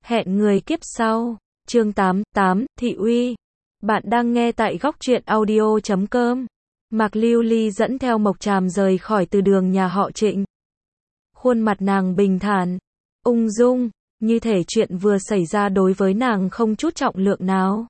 Hẹn người kiếp sau. Chương 88, Thị uy. Bạn đang nghe tại góc truyện audio.com. Mạc Lưu Ly dẫn theo Mộc Tràm rời khỏi từ đường nhà họ Trịnh. Khuôn mặt nàng bình thản, ung dung, như thể chuyện vừa xảy ra đối với nàng không chút trọng lượng nào.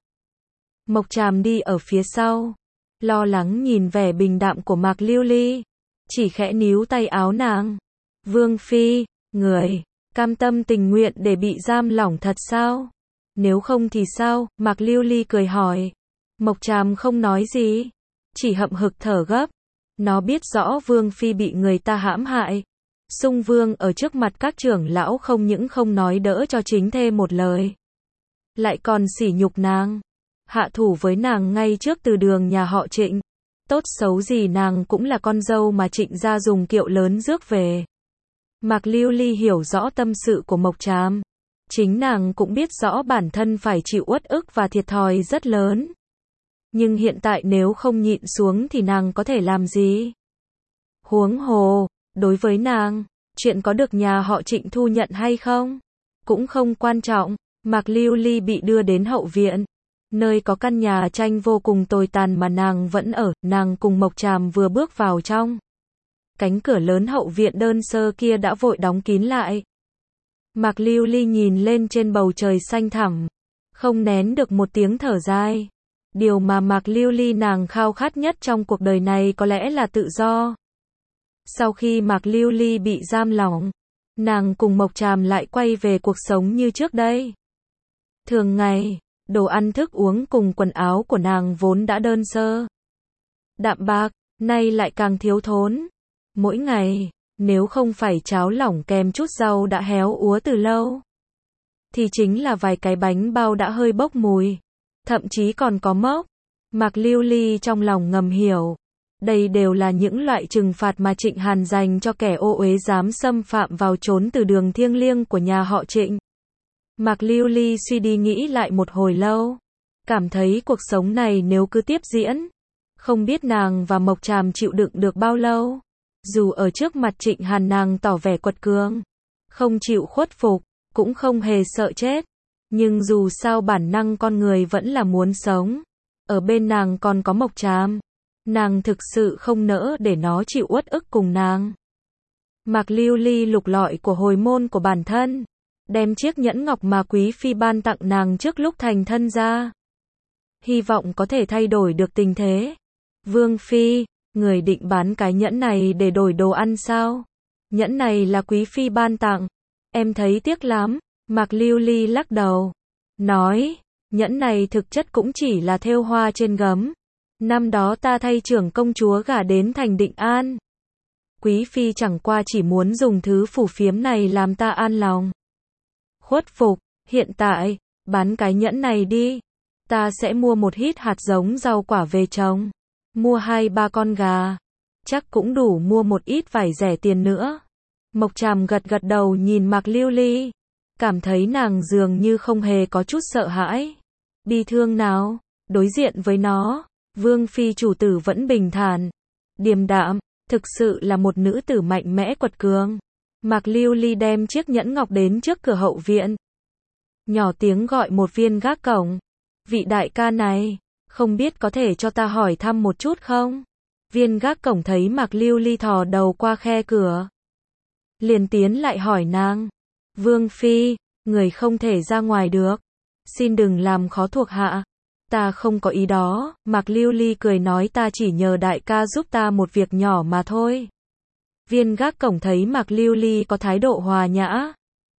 Mộc Tràm đi ở phía sau, lo lắng nhìn vẻ bình đạm của Mạc Lưu Ly, chỉ khẽ níu tay áo nàng. Vương Phi, người cam tâm tình nguyện để bị giam lỏng thật sao? Nếu không thì sao? Mạc Lưu Ly cười hỏi. Mộc Tràm không nói gì, chỉ hậm hực thở gấp. Nó biết rõ Vương Phi bị người ta hãm hại. Sung Vương ở trước mặt các trưởng lão không những không nói đỡ cho chính thê một lời, lại còn sỉ nhục nàng, hạ thủ với nàng ngay trước từ đường nhà họ Trịnh. Tốt xấu gì nàng cũng là con dâu mà Trịnh gia dùng kiệu lớn rước về. Mạc Lưu Ly hiểu rõ tâm sự của Mộc Tràm. Chính nàng cũng biết rõ bản thân phải chịu uất ức và thiệt thòi rất lớn. Nhưng hiện tại nếu không nhịn xuống thì nàng có thể làm gì? Huống hồ, đối với nàng, chuyện có được nhà họ Trịnh thu nhận hay không cũng không quan trọng. Mạc Lưu Ly bị đưa đến hậu viện, nơi có căn nhà tranh vô cùng tồi tàn mà nàng vẫn ở. Nàng cùng Mộc Tràm vừa bước vào trong, cánh cửa lớn hậu viện đơn sơ kia đã vội đóng kín lại. Mạc Lưu Ly nhìn lên trên bầu trời xanh thẳm, không nén được một tiếng thở dài. Điều mà Mạc Lưu Ly nàng khao khát nhất trong cuộc đời này có lẽ là tự do. Sau khi Mạc Lưu Ly bị giam lỏng, nàng cùng Mộc Tràm lại quay về cuộc sống như trước đây. Thường ngày, đồ ăn thức uống cùng quần áo của nàng vốn đã đơn sơ, đạm bạc, nay lại càng thiếu thốn. Mỗi ngày, nếu không phải cháo lỏng kèm chút rau đã héo úa từ lâu, thì chính là vài cái bánh bao đã hơi bốc mùi, thậm chí còn có mốc. Mạc Lưu Ly trong lòng ngầm hiểu, đây đều là những loại trừng phạt mà Trịnh Hàn dành cho kẻ ô uế dám xâm phạm vào chốn từ đường thiêng liêng của nhà họ Trịnh. Mạc Lưu Ly suy đi nghĩ lại một hồi lâu, cảm thấy cuộc sống này nếu cứ tiếp diễn, không biết nàng và Mộc Tràm chịu đựng được bao lâu. Dù ở trước mặt Trịnh Hàn nàng tỏ vẻ quật cường, không chịu khuất phục, cũng không hề sợ chết, nhưng dù sao bản năng con người vẫn là muốn sống. Ở bên nàng còn có Mộc Tràm, nàng thực sự không nỡ để nó chịu uất ức cùng nàng. Mạc Lưu Ly lục lọi của hồi môn của bản thân, đem chiếc nhẫn ngọc mà Quý Phi ban tặng nàng trước lúc thành thân ra, hy vọng có thể thay đổi được tình thế. Vương Phi, người định bán cái nhẫn này để đổi đồ ăn sao? Nhẫn này là Quý Phi ban tặng, em thấy tiếc lắm. Mạc Lưu Ly lắc đầu, nói, nhẫn này thực chất cũng chỉ là thêu hoa trên gấm. Năm đó ta thay trưởng công chúa gả đến thành Định An, Quý Phi chẳng qua chỉ muốn dùng thứ phù phiếm này làm ta an lòng, khuất phục. Hiện tại, bán cái nhẫn này đi, ta sẽ mua một ít hạt giống rau quả về trồng, mua 2-3 con gà, chắc cũng đủ mua một ít vải rẻ tiền nữa. Mộc Tràm gật gật đầu nhìn Mạc Lưu Ly, cảm thấy nàng dường như không hề có chút sợ hãi, bi thương nào. Đối diện với nó, Vương Phi chủ tử vẫn bình thản, điềm đạm, thực sự là một nữ tử mạnh mẽ quật cường. Mạc Lưu Ly đem chiếc nhẫn ngọc đến trước cửa hậu viện, nhỏ tiếng gọi một viên gác cổng. Vị đại ca này, không biết có thể cho ta hỏi thăm một chút không? Viên gác cổng thấy Mạc Lưu Ly thò đầu qua khe cửa, liền tiến lại hỏi nàng. Vương Phi, người không thể ra ngoài được, xin đừng làm khó thuộc hạ. Ta không có ý đó. Mạc Lưu Ly cười nói, ta chỉ nhờ đại ca giúp ta một việc nhỏ mà thôi. Viên gác cổng thấy Mạc Lưu Ly có thái độ hòa nhã,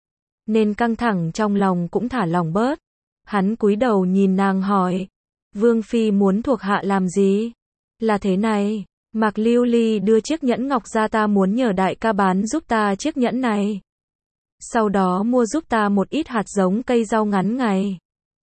nên căng thẳng trong lòng cũng thả lòng bớt. Hắn cúi đầu nhìn nàng hỏi, Vương Phi muốn thuộc hạ làm gì? Là thế này, Mạc Lưu Ly đưa chiếc nhẫn ngọc ra, ta muốn nhờ đại ca bán giúp ta chiếc nhẫn này, sau đó mua giúp ta một ít hạt giống cây rau ngắn ngày,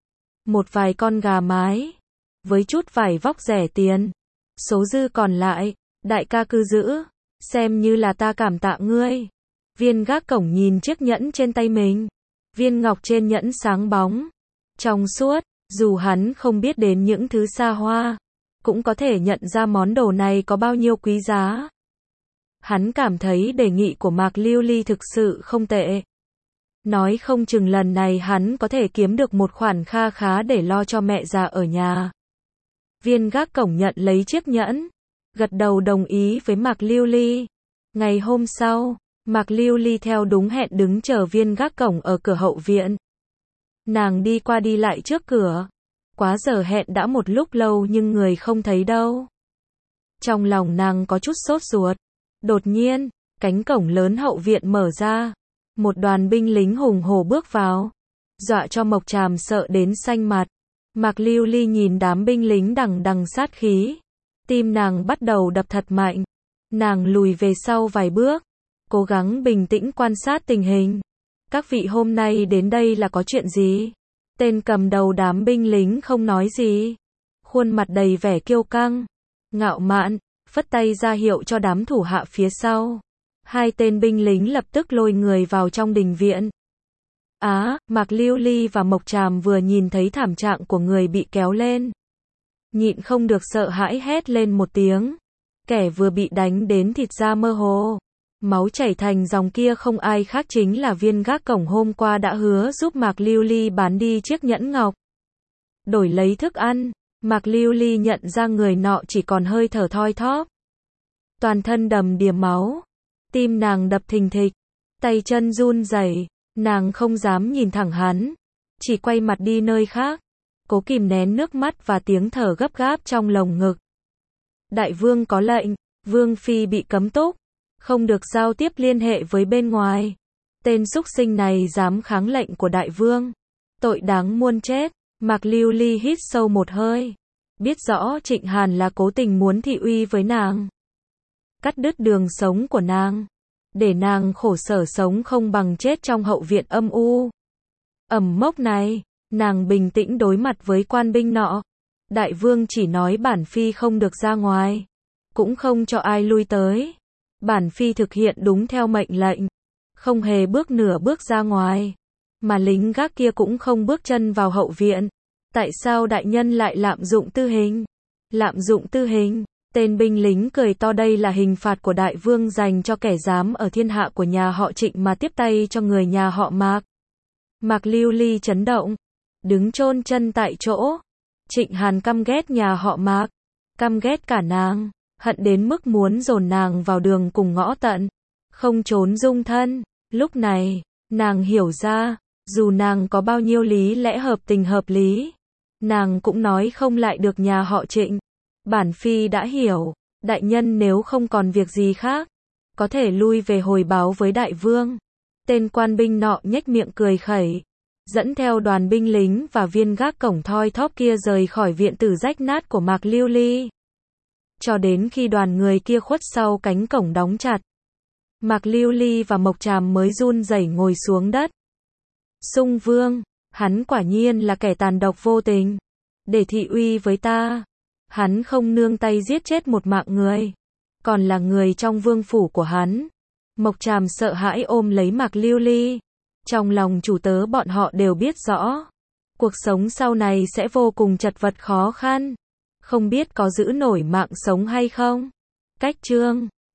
một vài con gà mái, với chút vải vóc rẻ tiền. Số dư còn lại, đại ca cứ giữ, xem như là ta cảm tạ ngươi. Viên gác cổng nhìn chiếc nhẫn trên tay mình, viên ngọc trên nhẫn sáng bóng, trong suốt, dù hắn không biết đến những thứ xa hoa, cũng có thể nhận ra món đồ này có bao nhiêu quý giá. Hắn cảm thấy đề nghị của Mạc Lưu Ly thực sự không tệ. Nói không chừng lần này hắn có thể kiếm được một khoản kha khá để lo cho mẹ già ở nhà. Viên gác cổng nhận lấy chiếc nhẫn, gật đầu đồng ý với Mạc Lưu Ly. Ngày hôm sau, Mạc Lưu Ly theo đúng hẹn đứng chờ viên gác cổng ở cửa hậu viện. Nàng đi qua đi lại trước cửa. Quá giờ hẹn đã một lúc lâu nhưng người không thấy đâu. Trong lòng nàng có chút sốt ruột. Đột nhiên, cánh cổng lớn hậu viện mở ra. Một đoàn binh lính hùng hổ bước vào. Dọa cho Mộc Tràm sợ đến xanh mặt. Mạc Lưu Ly nhìn đám binh lính đằng đằng sát khí. Tim nàng bắt đầu đập thật mạnh. Nàng lùi về sau vài bước. Cố gắng bình tĩnh quan sát tình hình. Các vị hôm nay đến đây là có chuyện gì? Tên cầm đầu đám binh lính không nói gì. Khuôn mặt đầy vẻ kiêu căng, ngạo mạn, phất tay ra hiệu cho đám thủ hạ phía sau. Hai tên binh lính lập tức lôi người vào trong đình viện. Mạc Lưu Ly và Mộc Tràm vừa nhìn thấy thảm trạng của người bị kéo lên. Nhịn không được sợ hãi hét lên một tiếng. Kẻ vừa bị đánh đến thịt da mơ hồ. Máu chảy thành dòng kia không ai khác chính là viên gác cổng hôm qua đã hứa giúp Mạc Lưu Ly bán đi chiếc nhẫn ngọc. Đổi lấy thức ăn, Mạc Lưu Ly nhận ra người nọ chỉ còn hơi thở thoi thóp. Toàn thân đầm đìa máu. Tim nàng đập thình thịch. Tay chân run rẩy. Nàng không dám nhìn thẳng hắn. Chỉ quay mặt đi nơi khác. Cố kìm nén nước mắt và tiếng thở gấp gáp trong lồng ngực. Đại vương có lệnh. Vương phi bị cấm túc. Không được giao tiếp liên hệ với bên ngoài. Tên súc sinh này dám kháng lệnh của đại vương. Tội đáng muôn chết. Mạc Lưu Ly hít sâu một hơi. Biết rõ Trịnh Hàn là cố tình muốn thị uy với nàng. Cắt đứt đường sống của nàng. Để nàng khổ sở sống không bằng chết trong hậu viện âm u. Ẩm mốc này, nàng bình tĩnh đối mặt với quan binh nọ. Đại vương chỉ nói bản phi không được ra ngoài. Cũng không cho ai lui tới. Bản phi thực hiện đúng theo mệnh lệnh. Không hề bước nửa bước ra ngoài. Mà lính gác kia cũng không bước chân vào hậu viện. Tại sao đại nhân lại lạm dụng tư hình? Lạm dụng tư hình? Tên binh lính cười to, đây là hình phạt của đại vương dành cho kẻ dám ở thiên hạ của nhà họ Trịnh mà tiếp tay cho người nhà họ Mạc. Mạc Lưu Ly chấn động. Đứng chôn chân tại chỗ. Trịnh Hàn căm ghét nhà họ Mạc. Căm ghét cả nàng. Hận đến mức muốn dồn nàng vào đường cùng ngõ tận. Không trốn dung thân. Lúc này, nàng hiểu ra, dù nàng có bao nhiêu lý lẽ hợp tình hợp lý, nàng cũng nói không lại được nhà họ Trịnh. Bản phi đã hiểu, đại nhân nếu không còn việc gì khác, có thể lui về hồi báo với đại vương. Tên quan binh nọ nhếch miệng cười khẩy, dẫn theo đoàn binh lính và viên gác cổng thoi thóp kia rời khỏi viện tử rách nát của Mạc Lưu Ly. Cho đến khi đoàn người kia khuất sau cánh cổng đóng chặt, Mạc Lưu Ly và Mộc Tràm mới run rẩy ngồi xuống đất. Sung Vương, hắn quả nhiên là kẻ tàn độc vô tình. Để thị uy với ta, hắn không nương tay giết chết một mạng người, còn là người trong vương phủ của hắn. Mộc Tràm sợ hãi ôm lấy Mạc Lưu Ly. Trong lòng chủ tớ bọn họ đều biết rõ, cuộc sống sau này sẽ vô cùng chật vật khó khăn. Không biết có giữ nổi mạng sống hay không. Cách chương